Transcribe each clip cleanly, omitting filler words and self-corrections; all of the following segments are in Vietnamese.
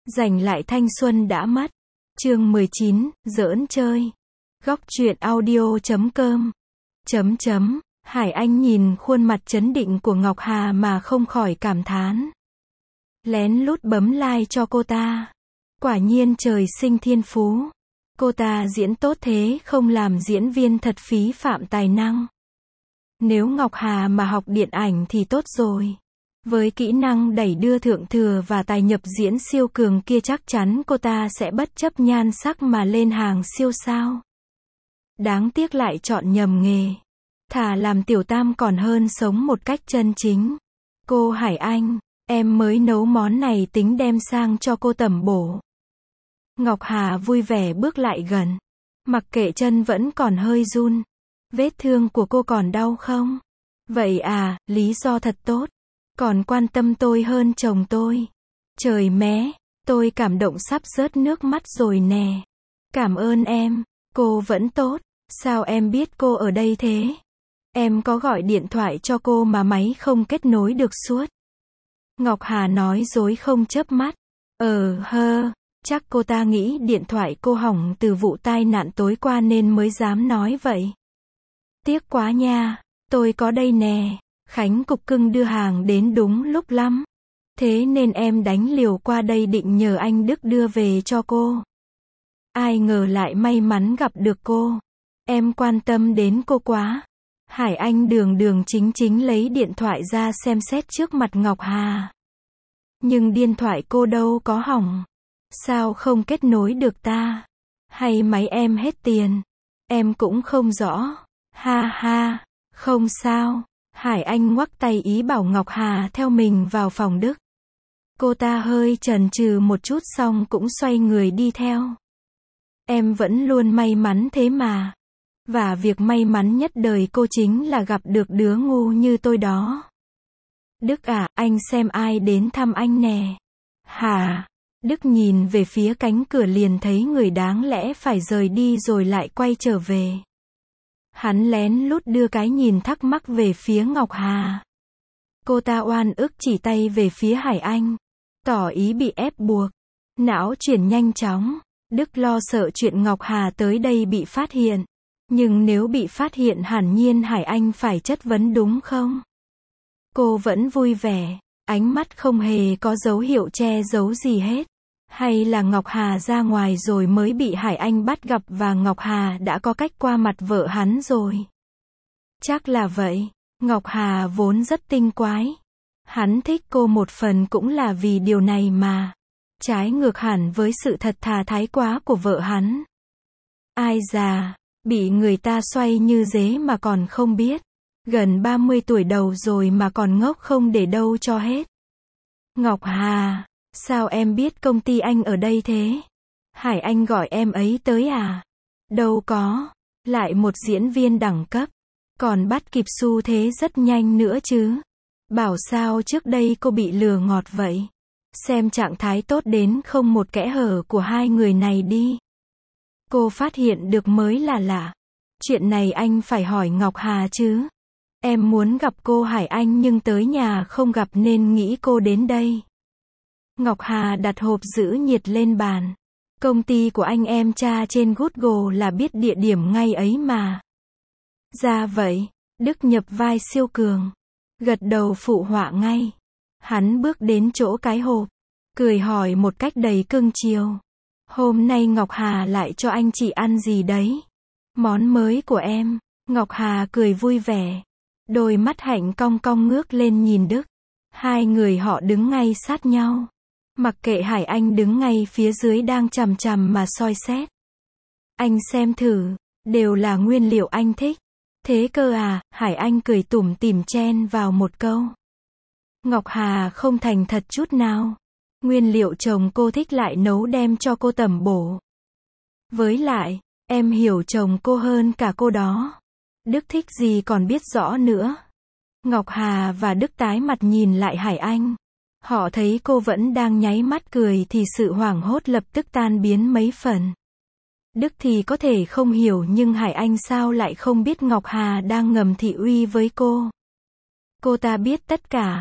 Giành lại thanh xuân đã mất. Chương 19, giỡn chơi. Góc truyện audio.com. Hải Anh nhìn khuôn mặt trấn định của Ngọc Hà mà không khỏi cảm thán. Lén lút bấm like cho cô ta. Quả nhiên trời sinh thiên phú. Cô ta diễn tốt thế không làm diễn viên thật phí phạm tài năng. Nếu Ngọc Hà mà học điện ảnh thì tốt rồi. Với kỹ năng đẩy đưa thượng thừa và tài nhập diễn siêu cường kia chắc chắn cô ta sẽ bất chấp nhan sắc mà lên hàng siêu sao. Đáng tiếc lại chọn nhầm nghề. Thà làm tiểu tam còn hơn sống một cách chân chính. Cô Hải Anh, em mới nấu món này tính đem sang cho cô tẩm bổ. Ngọc Hà vui vẻ bước lại gần. Mặc kệ chân vẫn còn hơi run. Vết thương của cô còn đau không? Vậy à, lý do thật tốt. Còn quan tâm tôi hơn chồng tôi. Trời mé, tôi cảm động sắp rớt nước mắt rồi nè. Cảm ơn em, cô vẫn tốt. Sao em biết cô ở đây thế? Em có gọi điện thoại cho cô mà máy không kết nối được suốt. Ngọc Hà nói dối không chớp mắt. Chắc cô ta nghĩ điện thoại cô hỏng từ vụ tai nạn tối qua nên mới dám nói vậy. Tiếc quá nha, tôi có đây nè. Khánh cục cưng đưa hàng đến đúng lúc lắm. Thế nên em đánh liều qua đây định nhờ anh Đức đưa về cho cô. Ai ngờ lại may mắn gặp được cô. Em quan tâm đến cô quá. Hải Anh đường chính lấy điện thoại ra xem xét trước mặt Ngọc Hà. Nhưng điện thoại cô đâu có hỏng. Sao không kết nối được ta? Hay máy em hết tiền? Em cũng không rõ. Ha ha, không sao. Hải Anh ngoắc tay ý bảo Ngọc Hà theo mình vào phòng Đức. Cô ta hơi chần chừ một chút xong cũng xoay người đi theo. Em vẫn luôn may mắn thế mà. Và việc may mắn nhất đời cô chính là gặp được đứa ngu như tôi đó. Đức à, anh xem ai đến thăm anh nè. Hả? Đức nhìn về phía cánh cửa liền thấy người đáng lẽ phải rời đi rồi lại quay trở về. Hắn lén lút đưa cái nhìn thắc mắc về phía Ngọc Hà. Cô ta oan ức chỉ tay về phía Hải Anh. Tỏ ý bị ép buộc. Não chuyển nhanh chóng. Đức lo sợ chuyện Ngọc Hà tới đây bị phát hiện. Nhưng nếu bị phát hiện hẳn nhiên Hải Anh phải chất vấn đúng không? Cô vẫn vui vẻ. Ánh mắt không hề có dấu hiệu che giấu gì hết. Hay là Ngọc Hà ra ngoài rồi mới bị Hải Anh bắt gặp và Ngọc Hà đã có cách qua mặt vợ hắn rồi. Chắc là vậy. Ngọc Hà vốn rất tinh quái. Hắn thích cô một phần cũng là vì điều này mà. Trái ngược hẳn với sự thật thà thái quá của vợ hắn. Ai già, bị người ta xoay như dế mà còn không biết. Gần 30 tuổi đầu rồi mà còn ngốc không để đâu cho hết. Ngọc Hà, sao em biết công ty anh ở đây thế? Hải Anh gọi em ấy tới à? Đâu có, lại một diễn viên đẳng cấp. Còn bắt kịp xu thế rất nhanh nữa chứ. Bảo sao trước đây cô bị lừa ngọt vậy? Xem trạng thái tốt đến không một kẽ hở của hai người này đi. Cô phát hiện được mới là lạ. Chuyện này anh phải hỏi Ngọc Hà chứ. Em muốn gặp cô Hải Anh nhưng tới nhà không gặp nên nghĩ cô đến đây. Ngọc Hà đặt hộp giữ nhiệt lên bàn. Công ty của anh em tra trên Google là biết địa điểm ngay ấy mà. Ra vậy, Đức nhập vai siêu cường. Gật đầu phụ họa ngay. Hắn bước đến chỗ cái hộp. Cười hỏi một cách đầy cưng chiều. Hôm nay Ngọc Hà lại cho anh chị ăn gì đấy? Món mới của em. Ngọc Hà cười vui vẻ. Đôi mắt hạnh cong cong ngước lên nhìn Đức. Hai người họ đứng ngay sát nhau. Mặc kệ Hải Anh đứng ngay phía dưới đang chằm chằm mà soi xét. Anh xem thử, đều là nguyên liệu anh thích. Thế cơ à, Hải Anh cười tủm tỉm chen vào một câu. Ngọc Hà không thành thật chút nào. Nguyên liệu chồng cô thích lại nấu đem cho cô tẩm bổ. Với lại, em hiểu chồng cô hơn cả cô đó. Đức thích gì còn biết rõ nữa. Ngọc Hà và Đức tái mặt nhìn lại Hải Anh. Họ thấy cô vẫn đang nháy mắt cười thì sự hoảng hốt lập tức tan biến mấy phần. Đức thì có thể không hiểu nhưng Hải Anh sao lại không biết Ngọc Hà đang ngầm thị uy với cô. Cô ta biết tất cả.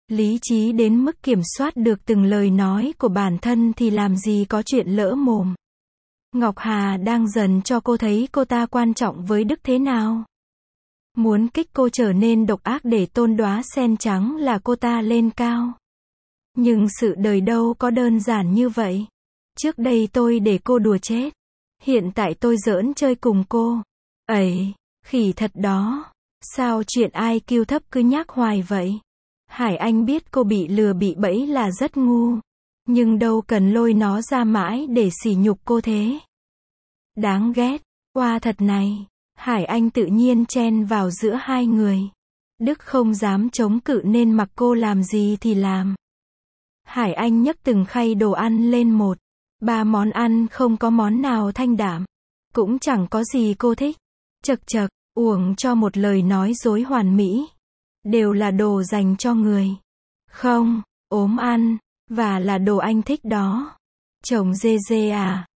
Lý trí đến mức kiểm soát được từng lời nói của bản thân thì làm gì có chuyện lỡ mồm. Ngọc Hà đang dần cho cô thấy cô ta quan trọng với Đức thế nào. Muốn kích cô trở nên độc ác để tôn đóa sen trắng là cô ta lên cao. Nhưng sự đời đâu có đơn giản như vậy. Trước đây tôi để cô đùa chết. Hiện tại tôi giỡn chơi cùng cô. Ấy, khỉ thật đó. Sao chuyện IQ thấp cứ nhắc hoài vậy? Hải Anh biết cô bị lừa bị bẫy là rất ngu. Nhưng đâu cần lôi nó ra mãi để sỉ nhục cô thế. Đáng ghét. Oa thật này. Hải Anh tự nhiên chen vào giữa hai người. Đức không dám chống cự nên mặc cô làm gì thì làm. Hải Anh nhấc từng khay đồ ăn lên một. 3 món ăn không có món nào thanh đạm. Cũng chẳng có gì cô thích. Chật chật, uổng cho một lời nói dối hoàn mỹ. Đều là đồ dành cho người. Không, ốm ăn. Và là đồ anh thích đó. Chồng dê dê à,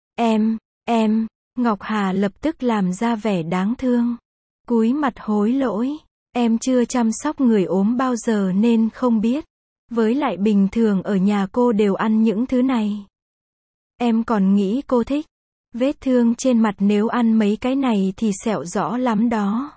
em. Ngọc Hà lập tức làm ra vẻ đáng thương. Cúi mặt hối lỗi. Em chưa chăm sóc người ốm bao giờ nên không biết. Với lại bình thường ở nhà cô đều ăn những thứ này. Em còn nghĩ cô thích. Vết thương trên mặt nếu ăn mấy cái này thì sẹo rõ lắm đó.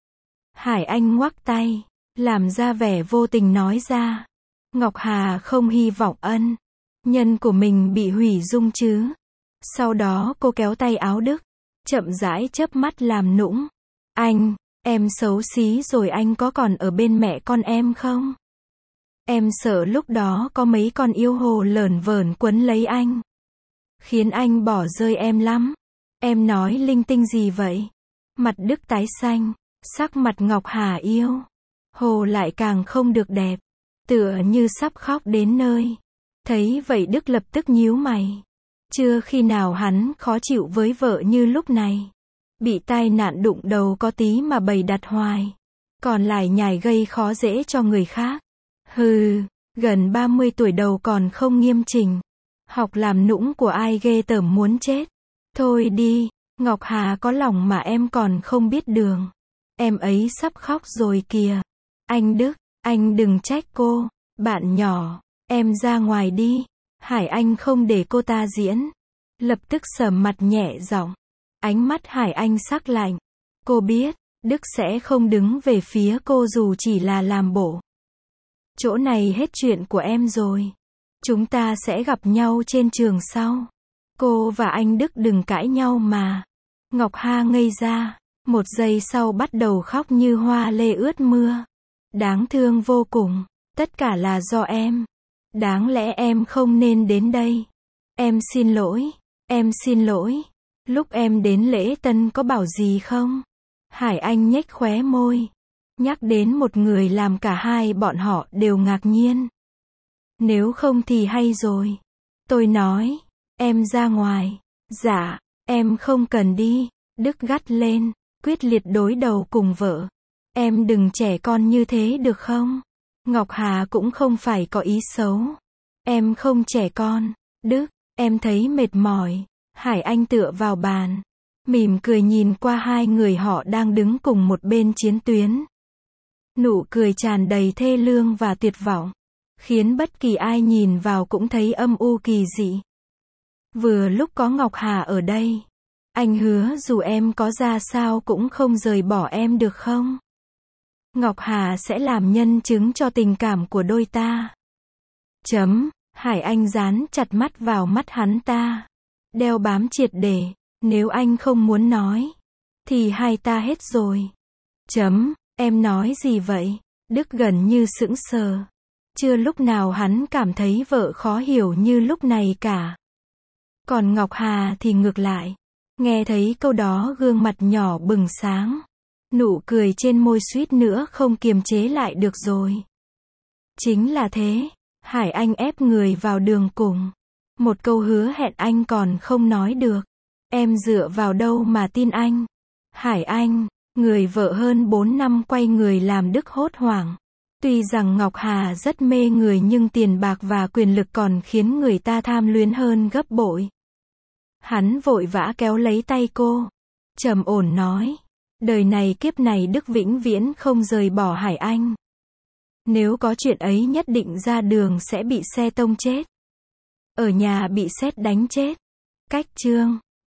Hải Anh ngoắc tay. Làm ra vẻ vô tình nói ra. Ngọc Hà không hy vọng ân nhân của mình bị hủy dung chứ. Sau đó cô kéo tay áo Đức. Chậm rãi chớp mắt làm nũng. Anh, em xấu xí rồi anh có còn ở bên mẹ con em không? Em sợ lúc đó có mấy con yêu hồ lởn vởn quấn lấy anh. Khiến anh bỏ rơi em lắm. Em nói linh tinh gì vậy? Mặt Đức tái xanh. Sắc mặt Ngọc Hà yêu. Hồ lại càng không được đẹp. Tựa như sắp khóc đến nơi. Thấy vậy Đức lập tức nhíu mày. Chưa khi nào hắn khó chịu với vợ như lúc này. Bị tai nạn đụng đầu có tí mà bày đặt hoài. Còn lại nhảy gây khó dễ cho người khác. Hừ, gần 30 tuổi đầu còn không nghiêm chỉnh. Học làm nũng của ai ghê tởm muốn chết. Thôi đi, Ngọc Hà có lòng mà em còn không biết đường. Em ấy sắp khóc rồi kìa. Anh Đức, anh đừng trách cô. Bạn nhỏ, em ra ngoài đi. Hải Anh không để cô ta diễn. Lập tức sầm mặt nhẹ giọng. Ánh mắt Hải Anh sắc lạnh. Cô biết, Đức sẽ không đứng về phía cô dù chỉ là làm bộ. Chỗ này hết chuyện của em rồi. Chúng ta sẽ gặp nhau trên trường sau. Cô và anh Đức đừng cãi nhau mà. Ngọc Hà ngây ra. Một giây sau bắt đầu khóc như hoa lê ướt mưa. Đáng thương vô cùng. Tất cả là do em. Đáng lẽ em không nên đến đây. Em xin lỗi. Em xin lỗi. Lúc em đến lễ tân có bảo gì không? Hải Anh nhếch khóe môi. Nhắc đến một người làm cả hai bọn họ đều ngạc nhiên. Nếu không thì hay rồi. Tôi nói. Em ra ngoài. Dạ. Em không cần đi. Đức gắt lên. Quyết liệt đối đầu cùng vợ. Em đừng trẻ con như thế được không? Ngọc Hà cũng không phải có ý xấu. Em không trẻ con. Đức, em thấy mệt mỏi. Hải Anh tựa vào bàn. Mỉm cười nhìn qua hai người họ đang đứng cùng một bên chiến tuyến. Nụ cười tràn đầy thê lương và tuyệt vọng. Khiến bất kỳ ai nhìn vào cũng thấy âm u kỳ dị. Vừa lúc có Ngọc Hà ở đây. Anh hứa dù em có ra sao cũng không rời bỏ em được không? Ngọc Hà sẽ làm nhân chứng cho tình cảm của đôi ta. Hải Anh dán chặt mắt vào mắt hắn ta. Đeo bám triệt để. Nếu anh không muốn nói. Thì hai ta hết rồi. Em nói gì vậy? Đức gần như sững sờ. Chưa lúc nào hắn cảm thấy vợ khó hiểu như lúc này cả. Còn Ngọc Hà thì ngược lại. Nghe thấy câu đó gương mặt nhỏ bừng sáng. Nụ cười trên môi suýt nữa không kiềm chế lại được rồi. Chính là thế. Hải Anh ép người vào đường cùng. Một câu hứa hẹn anh còn không nói được. Em dựa vào đâu mà tin anh? Hải Anh, người vợ hơn 4 năm quay người làm Đức hốt hoảng. Tuy rằng Ngọc Hà rất mê người nhưng tiền bạc và quyền lực còn khiến người ta tham luyến hơn gấp bội. Hắn vội vã kéo lấy tay cô. Trầm ổn nói. Đời này kiếp này Đức vĩnh viễn không rời bỏ Hải Anh. Nếu có chuyện ấy nhất định ra đường sẽ bị xe tông chết. Ở nhà bị sét đánh chết. Cách chương